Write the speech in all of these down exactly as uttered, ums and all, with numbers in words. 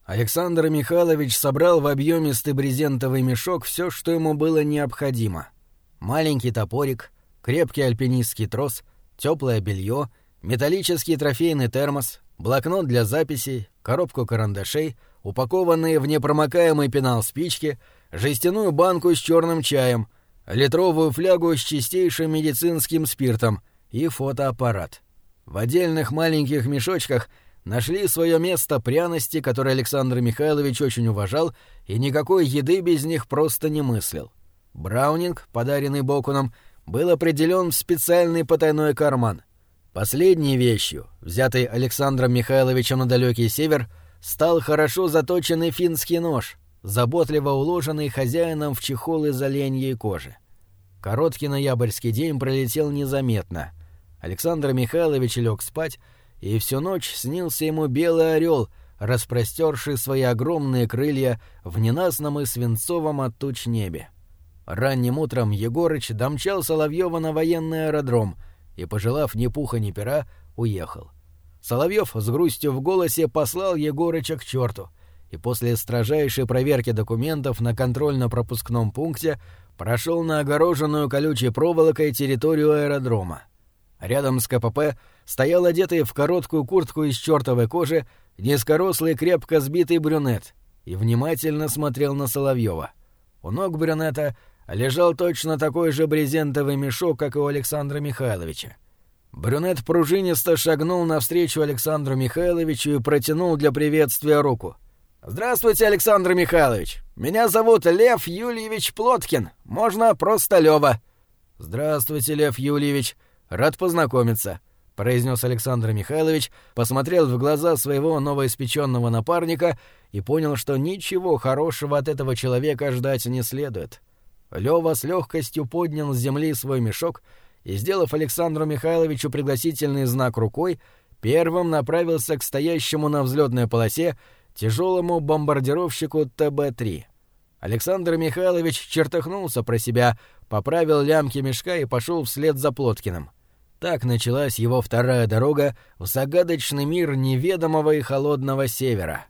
Александр Михайлович собрал в объемистый брезентовый мешок все, что ему было необходимо. Маленький топорик, крепкий альпинистский трос, теплое белье, металлический трофейный термос, блокнот для записей, коробку карандашей, упакованные в непромокаемый пенал спички, жестяную банку с черным чаем, литровую флягу с чистейшим медицинским спиртом и фотоаппарат. В отдельных маленьких мешочках нашли свое место пряности, которые Александр Михайлович очень уважал и никакой еды без них просто не мыслил. Браунинг, подаренный Бокуном, был определен в специальный потайной карман. Последней вещью, взятой Александром Михайловичем на далекий север, стал хорошо заточенный финский нож, заботливо уложенный хозяином в чехол из оленьей кожи. Короткий ноябрьский день пролетел незаметно. Александр Михайлович лег спать, и всю ночь снился ему белый орел, распростерший свои огромные крылья в ненастном и свинцовом от туч небе. Ранним утром Егорыч домчал Соловьева на военный аэродром и, пожелав ни пуха ни пера, уехал. Соловьев с грустью в голосе послал Егорыча к черту, и после строжайшей проверки документов на контрольно-пропускном пункте прошел на огороженную колючей проволокой территорию аэродрома. Рядом с КПП стоял одетый в короткую куртку из чертовой кожи низкорослый крепко сбитый брюнет и внимательно смотрел на Соловьева. У ног брюнета лежал точно такой же брезентовый мешок, как и у Александра Михайловича. Брюнет пружинисто шагнул навстречу Александру Михайловичу и протянул для приветствия руку. «Здравствуйте, Александр Михайлович! Меня зовут Лев Юльевич Плоткин. Можно просто Лёва». «Здравствуйте, Лев Юльевич. Рад познакомиться», — произнес Александр Михайлович, посмотрел в глаза своего новоиспеченного напарника и понял, что ничего хорошего от этого человека ждать не следует. Лёва с легкостью поднял с земли свой мешок и, сделав Александру Михайловичу пригласительный знак рукой, первым направился к стоящему на взлетной полосе тяжелому бомбардировщику Тэ Бэ три. Александр Михайлович чертыхнулся про себя, поправил лямки мешка и пошел вслед за Плоткиным. Так началась его вторая дорога в загадочный мир неведомого и холодного севера.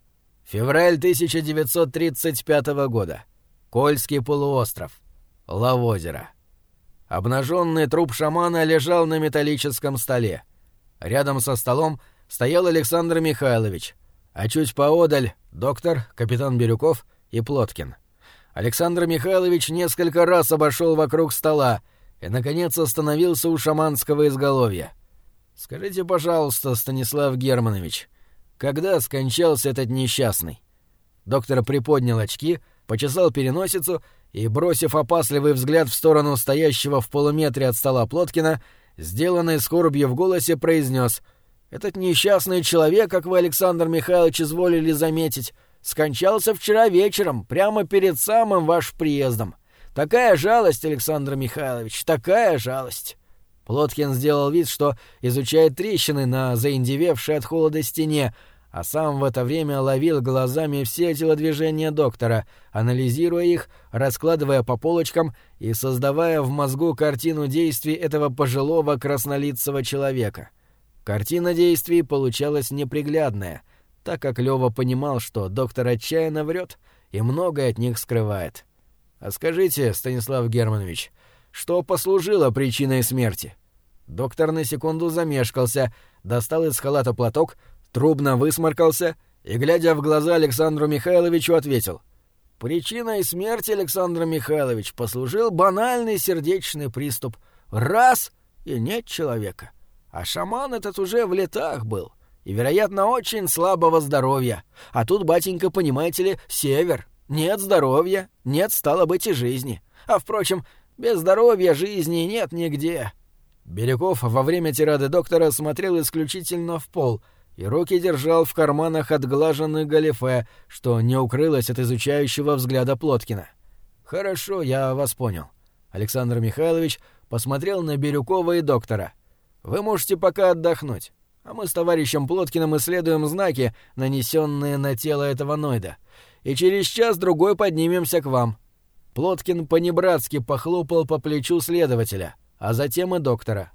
Февраль тысяча девятьсот тридцать пятого года. Кольский полуостров. Лавозеро. Обнаженный труп шамана лежал на металлическом столе. Рядом со столом стоял Александр Михайлович, а чуть поодаль доктор, капитан Бирюков и Плоткин. Александр Михайлович несколько раз обошел вокруг стола и, наконец, остановился у шаманского изголовья. «Скажите, пожалуйста, Станислав Германович, когда скончался этот несчастный?» Доктор приподнял очки, почесал переносицу и, бросив опасливый взгляд в сторону стоящего в полуметре от стола Плоткина, сделанный скорбью в голосе, произнес: «Этот несчастный человек, как вы, Александр Михайлович, изволили заметить, скончался вчера вечером, прямо перед самым вашим приездом. Такая жалость, Александр Михайлович, такая жалость!» Плоткин сделал вид, что изучает трещины на заиндевевшей от холода стене, а сам в это время ловил глазами все телодвижения доктора, анализируя их, раскладывая по полочкам и создавая в мозгу картину действий этого пожилого краснолицего человека. Картина действий получалась неприглядная, так как Лёва понимал, что доктор отчаянно врет и многое от них скрывает. «А скажите, Станислав Германович, что послужило причиной смерти?» Доктор на секунду замешкался, достал из халата платок, трубно высморкался и, глядя в глаза Александру Михайловичу, ответил: «Причиной смерти, Александр Михайлович, послужил банальный сердечный приступ. Раз — и нет человека. А шаман этот уже в летах был и, вероятно, очень слабого здоровья. А тут, батенька, понимаете ли, север. Нет здоровья, нет, стало быть, и жизни. А, впрочем, без здоровья жизни нет нигде». Бирюков во время тирады доктора смотрел исключительно в пол и руки держал в карманах отглаженных галифе, что не укрылось от изучающего взгляда Плоткина. «Хорошо, я вас понял». Александр Михайлович посмотрел на Бирюкова и доктора. «Вы можете пока отдохнуть, а мы с товарищем Плоткиным исследуем знаки, нанесенные на тело этого ноида, и через час-другой поднимемся к вам». Плоткин понебратски похлопал по плечу следователя, а затем и доктора.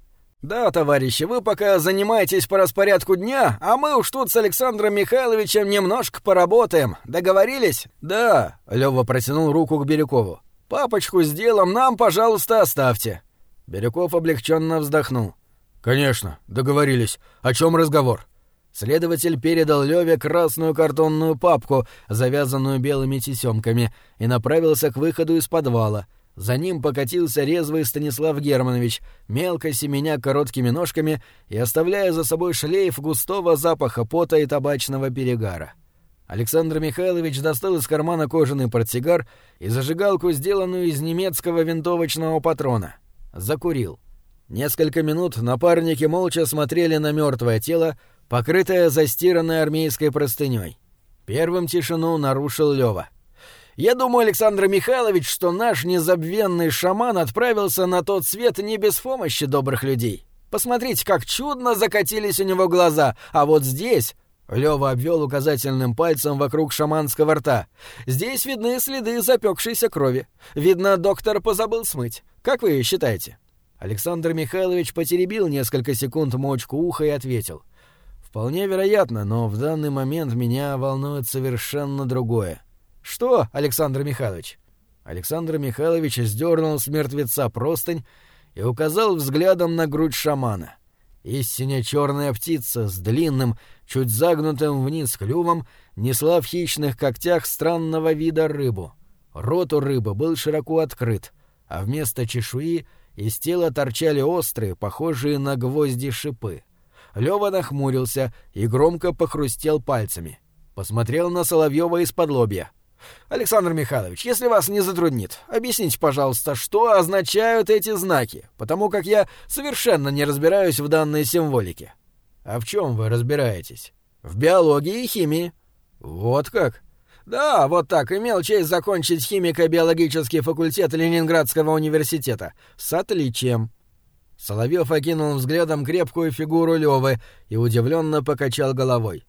«Да, товарищи, вы пока занимаетесь по распорядку дня, а мы уж тут с Александром Михайловичем немножко поработаем. Договорились?» «Да», — Лёва протянул руку к Бирюкову. «Папочку с делом нам, пожалуйста, оставьте». Бирюков облегченно вздохнул. «Конечно, договорились. О чем разговор?» Следователь передал Лёве красную картонную папку, завязанную белыми тесёмками, и направился к выходу из подвала. За ним покатился резвый Станислав Германович, мелко семеня короткими ножками и оставляя за собой шлейф густого запаха пота и табачного перегара. Александр Михайлович достал из кармана кожаный портсигар и зажигалку, сделанную из немецкого винтовочного патрона. Закурил. Несколько минут напарники молча смотрели на мертвое тело, покрытое застиранной армейской простыней. Первым тишину нарушил Лёва. «Я думаю, Александр Михайлович, что наш незабвенный шаман отправился на тот свет не без помощи добрых людей. Посмотрите, как чудно закатились у него глаза, а вот здесь...» Лёва обвел указательным пальцем вокруг шаманского рта. «Здесь видны следы запекшейся крови. Видно, доктор позабыл смыть. Как вы считаете?» Александр Михайлович потеребил несколько секунд мочку уха и ответил. «Вполне вероятно, но в данный момент меня волнует совершенно другое». «Что, Александр Михайлович?» Александр Михайлович сдернул с мертвеца простынь и указал взглядом на грудь шамана. Истинно черная птица с длинным, чуть загнутым вниз клювом несла в хищных когтях странного вида рыбу. Рот у рыбы был широко открыт, а вместо чешуи из тела торчали острые, похожие на гвозди шипы. Лёва нахмурился и громко похрустел пальцами. Посмотрел на Соловьёва из-под лобья. «Александр Михайлович, если вас не затруднит, объясните, пожалуйста, что означают эти знаки, потому как я совершенно не разбираюсь в данной символике». «А в чем вы разбираетесь?» «В биологии и химии». «Вот как?» «Да, вот так, имел честь закончить химико-биологический факультет Ленинградского университета. С отличием». Соловьев окинул взглядом крепкую фигуру Лёвы и удивленно покачал головой.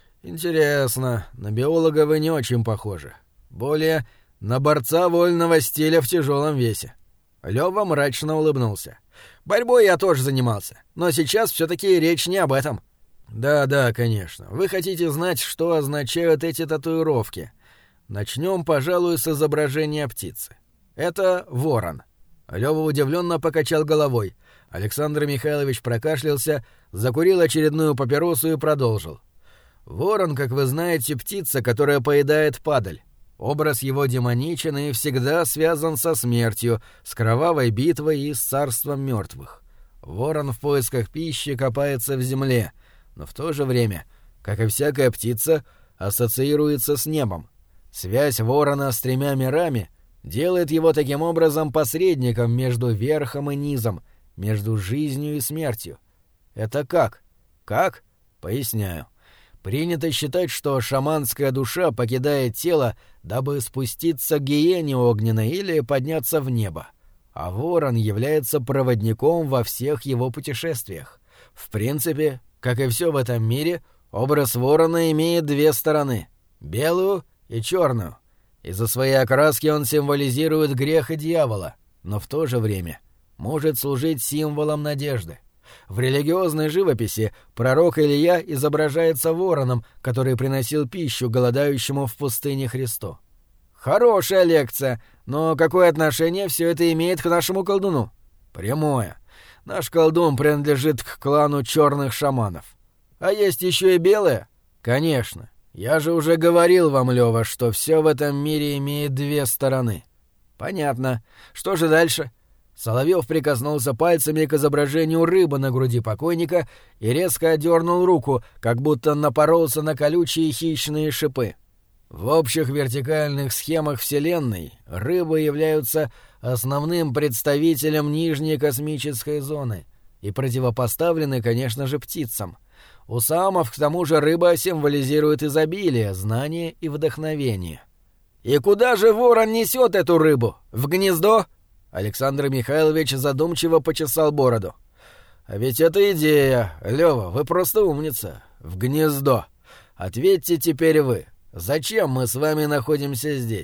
«Интересно, на биолога вы не очень похожи. Более на борца вольного стиля в тяжелом весе». Лёва мрачно улыбнулся. «Борьбой я тоже занимался, но сейчас все-таки речь не об этом». «Да-да, конечно. Вы хотите знать, что означают эти татуировки. Начнем, пожалуй, с изображения птицы. Это ворон». Лёва удивленно покачал головой. Александр Михайлович прокашлялся, закурил очередную папиросу и продолжил. «Ворон, как вы знаете, птица, которая поедает падаль. Образ его демоничен и всегда связан со смертью, с кровавой битвой и с царством мертвых. Ворон в поисках пищи копается в земле, но в то же время, как и всякая птица, ассоциируется с небом. Связь ворона с тремя мирами делает его таким образом посредником между верхом и низом, между жизнью и смертью. Это как? Как? Поясняю. Принято считать, что шаманская душа покидает тело, дабы спуститься к гиене огненной или подняться в небо, а ворон является проводником во всех его путешествиях. В принципе, как и все в этом мире, образ ворона имеет две стороны — белую и черную. Из-за своей окраски он символизирует грех и дьявола, но в то же время может служить символом надежды. В религиозной живописи пророк Илия изображается вороном, который приносил пищу голодающему в пустыне Христу. Хорошая лекция, но какое отношение все это имеет к нашему колдуну? Прямое. Наш колдун принадлежит к клану черных шаманов. А есть еще и белые? Конечно. Я же уже говорил вам, Лёва, что все в этом мире имеет две стороны. Понятно. Что же дальше? Соловьев прикоснулся пальцами к изображению рыбы на груди покойника и резко отдернул руку, как будто напоролся на колючие хищные шипы. В общих вертикальных схемах Вселенной рыбы являются основным представителем нижней космической зоны и противопоставлены, конечно же, птицам. У самов, к тому же, рыба символизирует изобилие, знание и вдохновение. «И куда же ворон несет эту рыбу? В гнездо?» Александр Михайлович задумчиво почесал бороду. «А ведь это идея. Лёва, вы просто умница. В гнездо. Ответьте теперь вы. Зачем мы с вами находимся здесь?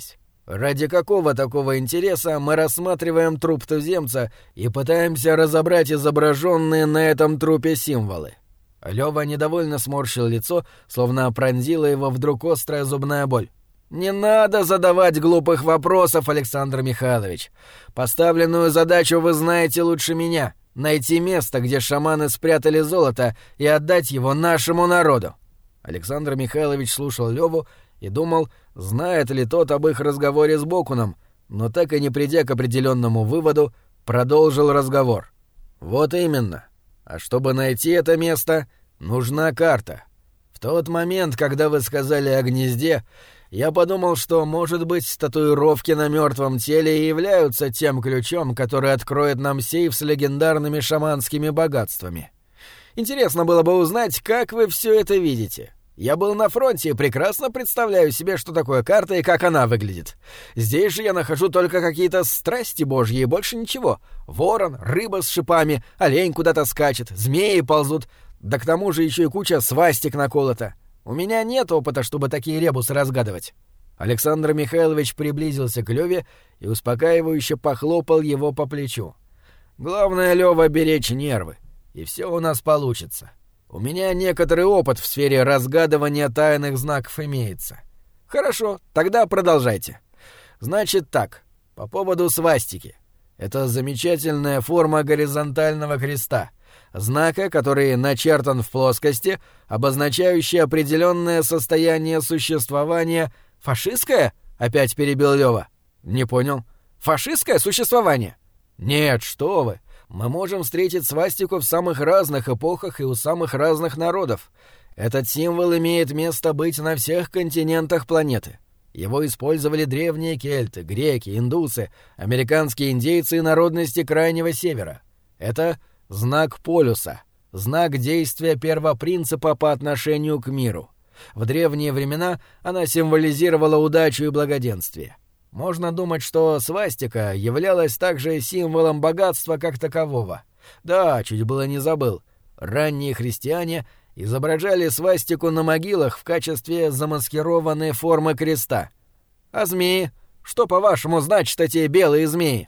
Ради какого такого интереса мы рассматриваем труп туземца и пытаемся разобрать изображенные на этом трупе символы? Лёва недовольно сморщил лицо, словно пронзила его вдруг острая зубная боль. «Не надо задавать глупых вопросов, Александр Михайлович. Поставленную задачу вы знаете лучше меня — найти место, где шаманы спрятали золото, и отдать его нашему народу». Александр Михайлович слушал Лёву и думал, знает ли тот об их разговоре с Бокуном, но так и не придя к определенному выводу, продолжил разговор. «Вот именно. А чтобы найти это место, нужна карта. В тот момент, когда вы сказали о гнезде, я подумал, что, может быть, татуировки на мертвом теле и являются тем ключом, который откроет нам сейф с легендарными шаманскими богатствами. Интересно было бы узнать, как вы все это видите. Я был на фронте и прекрасно представляю себе, что такое карта и как она выглядит. Здесь же я нахожу только какие-то страсти божьи и больше ничего. Ворон, рыба с шипами, олень куда-то скачет, змеи ползут, да к тому же еще и куча свастик наколота. У меня нет опыта, чтобы такие ребусы разгадывать». Александр Михайлович приблизился к Леве и успокаивающе похлопал его по плечу. «Главное, Лева, беречь нервы, и все у нас получится. У меня некоторый опыт в сфере разгадывания тайных знаков имеется. Хорошо, тогда продолжайте. Значит так, по поводу свастики. Это замечательная форма горизонтального креста, знака, который начертан в плоскости, обозначающий определенное состояние существования. Фашистское? Опять перебил Лёва. Не понял. Фашистское существование? Нет, что вы. Мы можем встретить свастику в самых разных эпохах и у самых разных народов. Этот символ имеет место быть на всех континентах планеты. Его использовали древние кельты, греки, индусы, американские индейцы и народности Крайнего Севера. Это знак полюса, знак действия первопринципа по отношению к миру. В древние времена она символизировала удачу и благоденствие. Можно думать, что свастика являлась также символом богатства как такового. Да, чуть было не забыл. Ранние христиане изображали свастику на могилах в качестве замаскированной формы креста. А змеи? Что, по-вашему, значат эти белые змеи?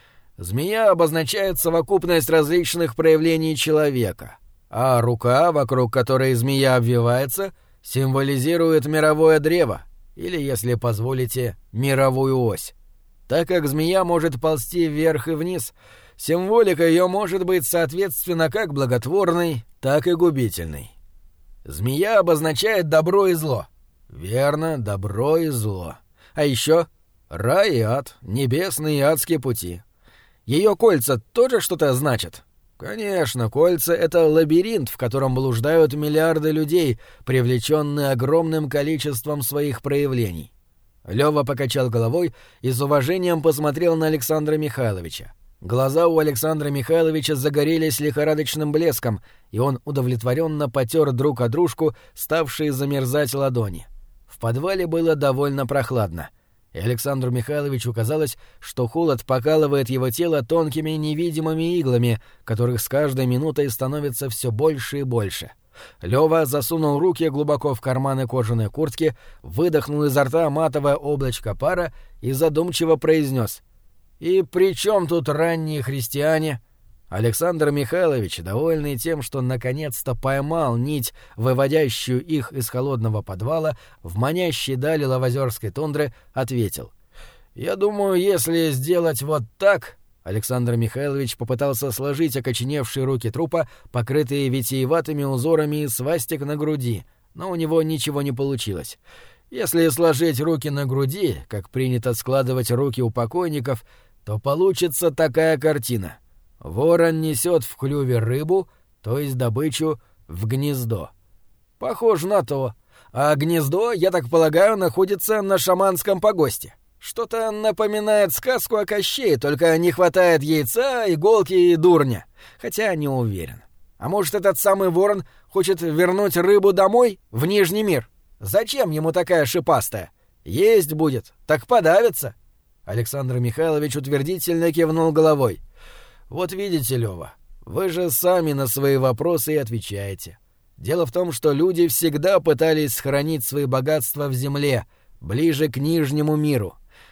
Змея обозначает совокупность различных проявлений человека, а рука, вокруг которой змея обвивается, символизирует мировое древо, или, если позволите, мировую ось. Так как змея может ползти вверх и вниз, символика ее может быть соответственно как благотворной, так и губительной. Змея обозначает добро и зло. Верно, добро и зло. А еще рай и ад, небесные и адские пути. Ее кольца тоже что-то значат? Конечно, кольца — это лабиринт, в котором блуждают миллиарды людей, привлеченные огромным количеством своих проявлений. Лёва покачал головой и с уважением посмотрел на Александра Михайловича. Глаза у Александра Михайловича загорелись лихорадочным блеском, и он удовлетворенно потер друг о дружку ставшие замерзать ладони. В подвале было довольно прохладно, и Александру Михайловичу казалось, что холод покалывает его тело тонкими невидимыми иглами, которых с каждой минутой становится все больше и больше. Лёва засунул руки глубоко в карманы кожаной куртки, выдохнул изо рта матовое облачко пара и задумчиво произнес: «И при чем тут ранние христиане?» Александр Михайлович, довольный тем, что наконец-то поймал нить, выводящую их из холодного подвала в манящей дали лавозерской тундры, ответил: «Я думаю, если сделать вот так...» Александр Михайлович попытался сложить окоченевшие руки трупа, покрытые витиеватыми узорами из свастик на груди, но у него ничего не получилось. Если сложить руки на груди, как принято складывать руки у покойников, то получится такая картина. Ворон несет в клюве рыбу, то есть добычу, в гнездо. Похоже на то. А гнездо, я так полагаю, находится на шаманском погосте. Что-то напоминает сказку о Кощее, только не хватает яйца, иголки и дурня. Хотя не уверен. А может, этот самый ворон хочет вернуть рыбу домой, в Нижний мир? Зачем ему такая шипастая? Есть будет, так подавится. Александр Михайлович утвердительно кивнул головой. «Вот видите, Лёва, вы же сами на свои вопросы и отвечаете. Дело в том, что люди всегда пытались сохранить свои богатства в земле, ближе к Нижнему миру.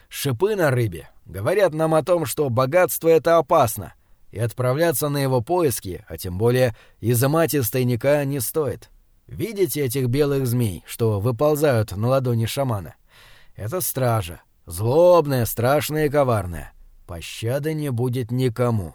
шипы на рыбе говорят нам о том, что богатство — это опасно, и отправляться на его поиски, а тем более изымать из тайника, не стоит. Видите этих белых змей, что выползают на ладони шамана? Это стража, злобная, страшная и коварная. Пощады не будет никому.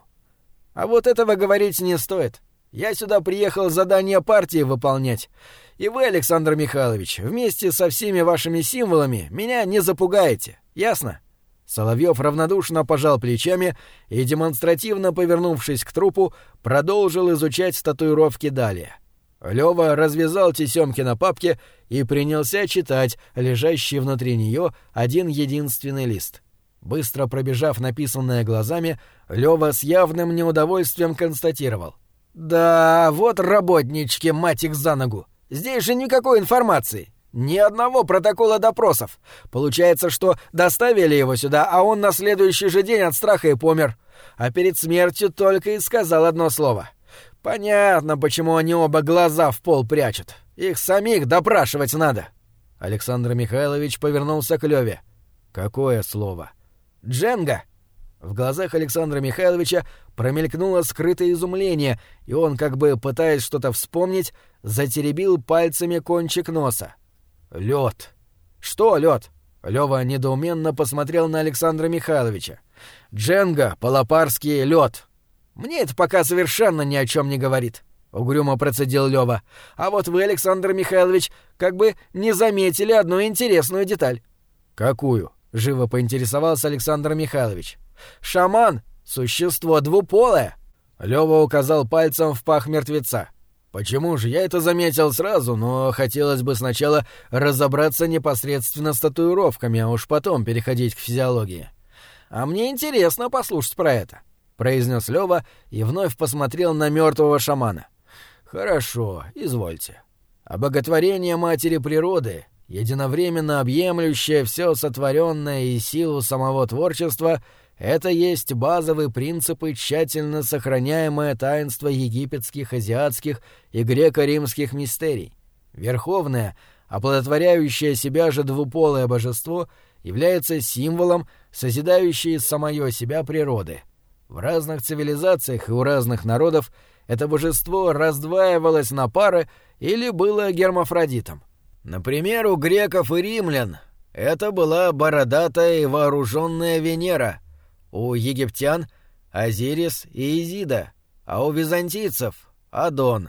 А вот этого говорить не стоит. Я сюда приехал задание партии выполнять. И вы, Александр Михайлович, вместе со всеми вашими символами меня не запугаете. Ясно?» Соловьев равнодушно пожал плечами и, демонстративно повернувшись к трупу, продолжил изучать татуировки далее. Лёва развязал тесёмки на папке и принялся читать лежащий внутри неё один единственный лист. Быстро пробежав написанное глазами, Лёва с явным неудовольствием констатировал: «Да, вот работнички, мать их за ногу! Здесь же никакой информации! Ни одного протокола допросов! Получается, что доставили его сюда, а он на следующий же день от страха и помер. А перед смертью только и сказал одно слово. Понятно, почему они оба глаза в пол прячут. Их самих допрашивать надо!» Александр Михайлович повернулся к Лёве. «Какое слово?» «Дженга!» В глазах Александра Михайловича промелькнуло скрытое изумление, и он, как бы пытаясь что-то вспомнить, затеребил пальцами кончик носа. «Лёд!» «Что лёд?» Лёва недоуменно посмотрел на Александра Михайловича. «Дженга, по-лопарски лёд!» «Мне это пока совершенно ни о чем не говорит», — угрюмо процедил Лёва. «А вот вы, Александр Михайлович, как бы не заметили одну интересную деталь». «Какую?» — живо поинтересовался Александр Михайлович. «Шаман — существо двуполое!» Лёва указал пальцем в пах мертвеца. «Почему же? Я это заметил сразу, но хотелось бы сначала разобраться непосредственно с татуировками, а уж потом переходить к физиологии». «А мне интересно послушать про это», — произнес Лёва и вновь посмотрел на мертвого шамана. «Хорошо, извольте. Обоготворение матери природы, единовременно объемлющее все сотворенное и силу самого творчества, это есть базовые принципы тщательно сохраняемое таинство египетских, азиатских и греко-римских мистерий. Верховное, оплодотворяющее себя же двуполое божество является символом, созидающей самое себя природы. В разных цивилизациях и у разных народов это божество раздваивалось на пары или было гермафродитом. Например, у греков и римлян это была бородатая и вооруженная Венера, у египтян — Азирис и Изида, а у византийцев — Адон,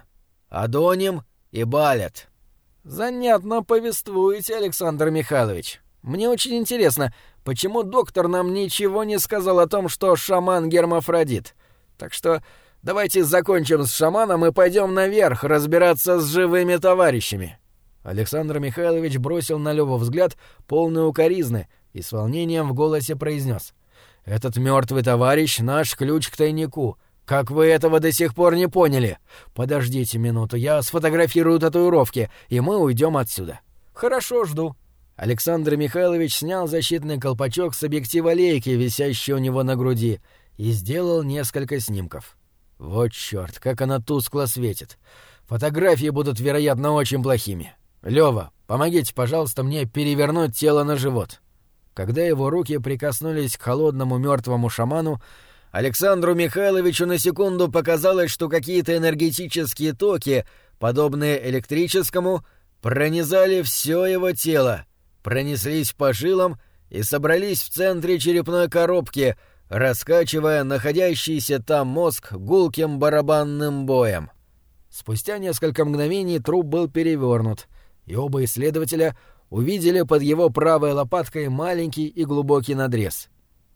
Адоним и Балет. «Занятно повествуете, Александр Михайлович. Мне очень интересно, почему доктор нам ничего не сказал о том, что шаман гермафродит. Так что давайте закончим с шаманом и пойдем наверх разбираться с живыми товарищами». Александр Михайлович бросил на Лёву взгляд, полный укоризны, и с волнением в голосе произнес: «Этот мертвый товарищ — наш ключ к тайнику. Как вы этого до сих пор не поняли? Подождите минуту, я сфотографирую татуировки, и мы уйдем отсюда». «Хорошо, жду». Александр Михайлович снял защитный колпачок с объектива лейки, висящий у него на груди, и сделал несколько снимков. Вот чёрт, как она тускло светит. Фотографии будут, вероятно, очень плохими. Лёва, помогите, пожалуйста, мне перевернуть тело на живот. Когда его руки прикоснулись к холодному мертвому шаману, Александру Михайловичу на секунду показалось, что какие-то энергетические токи, подобные электрическому, пронизали все его тело, пронеслись по жилам и собрались в центре черепной коробки, раскачивая находящийся там мозг гулким барабанным боем. Спустя несколько мгновений труп был перевернут, и оба исследователя увидели под его правой лопаткой маленький и глубокий надрез.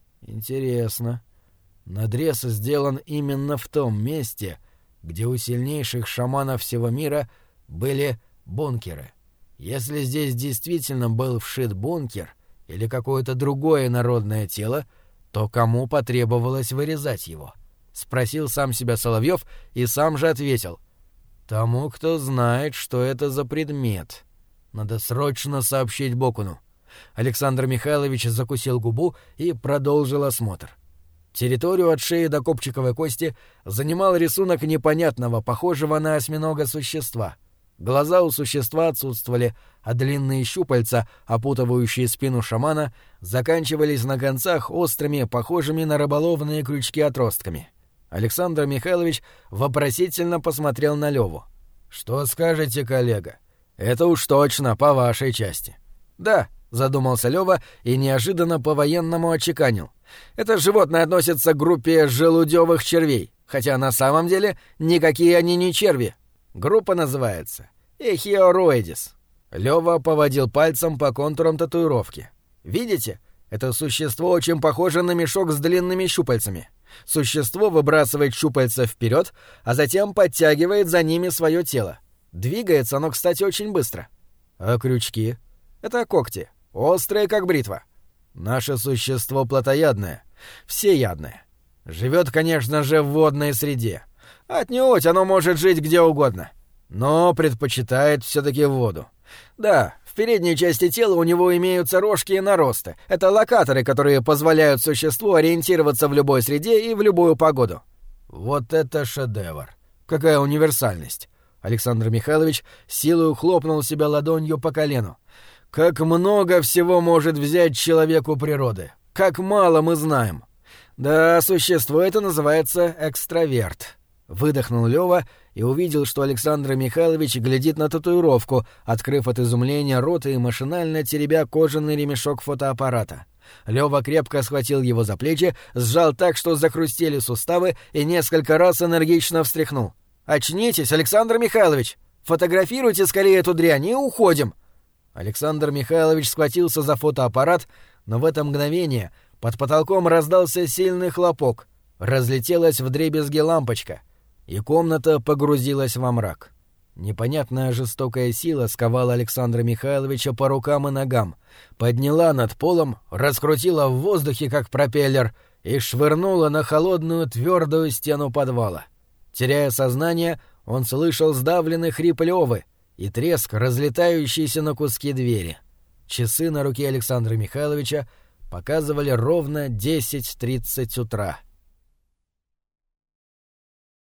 Интересно. Надрез сделан именно в том месте, где у сильнейших шаманов всего мира были бункеры. Если здесь действительно был вшит бункер или какое-то другое народное тело, то кому потребовалось вырезать его? Спросил сам себя Соловьев и сам же ответил: тому, кто знает, что это за предмет. Надо срочно сообщить Бокуну. Александр Михайлович закусил губу и продолжил осмотр. Территорию от шеи до копчиковой кости занимал рисунок непонятного, похожего на осьминога существа. Глаза у существа отсутствовали, а длинные щупальца, опутывающие спину шамана, заканчивались на концах острыми, похожими на рыболовные крючки отростками. Александр Михайлович вопросительно посмотрел на Леву. «Что скажете, коллега? Это уж точно по вашей части». «Да», — задумался Лева и неожиданно по-военному отчеканил. «Это животное относится к группе желудевых червей, хотя на самом деле никакие они не черви. Группа называется Эхиороидис». Лёва поводил пальцем по контурам татуировки. «Видите? Это существо очень похоже на мешок с длинными щупальцами. Существо выбрасывает щупальца вперед, а затем подтягивает за ними свое тело. Двигается оно, кстати, очень быстро. А крючки? Это когти, острые, как бритва. Наше существо плотоядное, всеядное. Живет, конечно же, в водной среде. Отнюдь оно может жить где угодно, но предпочитает все-таки воду. Да, в передней части тела у него имеются рожки и наросты. Это локаторы, которые позволяют существу ориентироваться в любой среде и в любую погоду. Вот это шедевр! Какая универсальность! Александр Михайлович силой хлопнул себя ладонью по колену. Как много всего может взять человеку природы! Как мало мы знаем! Да, существо это называется экстраверт. Выдохнул Лёва и увидел, что Александр Михайлович глядит на татуировку, открыв от изумления рот и машинально теребя кожаный ремешок фотоаппарата. Лёва крепко схватил его за плечи, сжал так, что захрустели суставы, и несколько раз энергично встряхнул. «Очнитесь, Александр Михайлович! Фотографируйте скорее эту дрянь и уходим!» Александр Михайлович схватился за фотоаппарат, но в это мгновение под потолком раздался сильный хлопок. Разлетелась вдребезги лампочка, и комната погрузилась во мрак. Непонятная жестокая сила сковала Александра Михайловича по рукам и ногам, подняла над полом, раскрутила в воздухе, как пропеллер, и швырнула на холодную твердую стену подвала. Теряя сознание, он слышал сдавленный хрип Лёвы и треск, разлетающийся на куски двери. Часы на руке Александра Михайловича показывали ровно десять тридцать утра.